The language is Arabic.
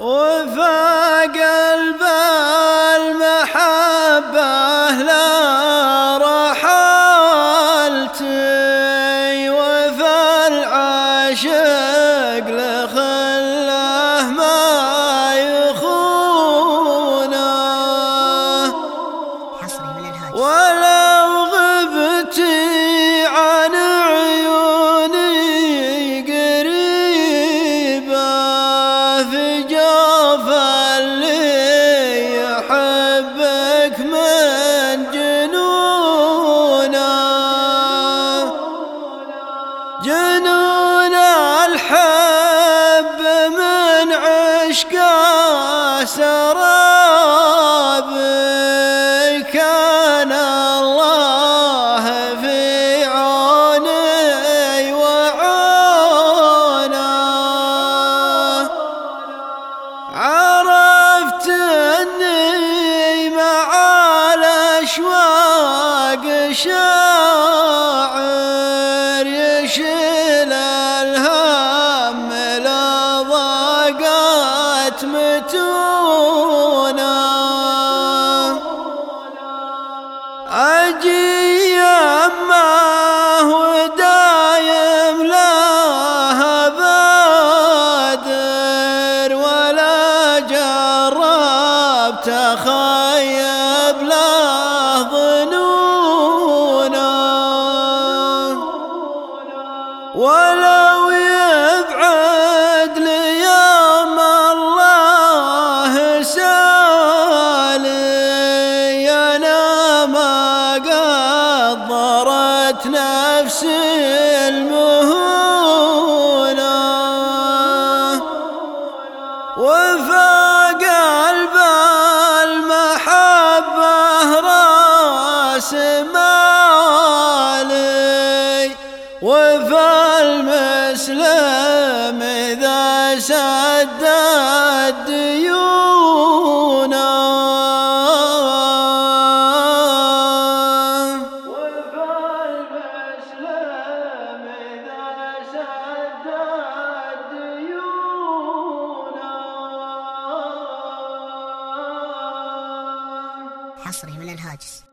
وفى قلب المحبة لا رحلتي، وفى العاشق لخله ما يخونه. ولو غبتي عن عيوني قريبة، في جوف اللي يحبك من جنونه. جنون الحب من عشقه سراب، كان الله في عوني وعونه. عرفت اني مع الاشواق شاعر، يشيل الهم لا ضاقت متونه. أجي يمه ودايم له بادر، ولا جربت أخيب له ظنونه. ولو يبعد ليوم الله سالي، أنا ما قدرت نفسي المهونة. وفى قلب المحبة راس مالي، وفى المسلم إذا سد الديونه. وفى المسلم إذا سد الديونه. حصري من الهاجس.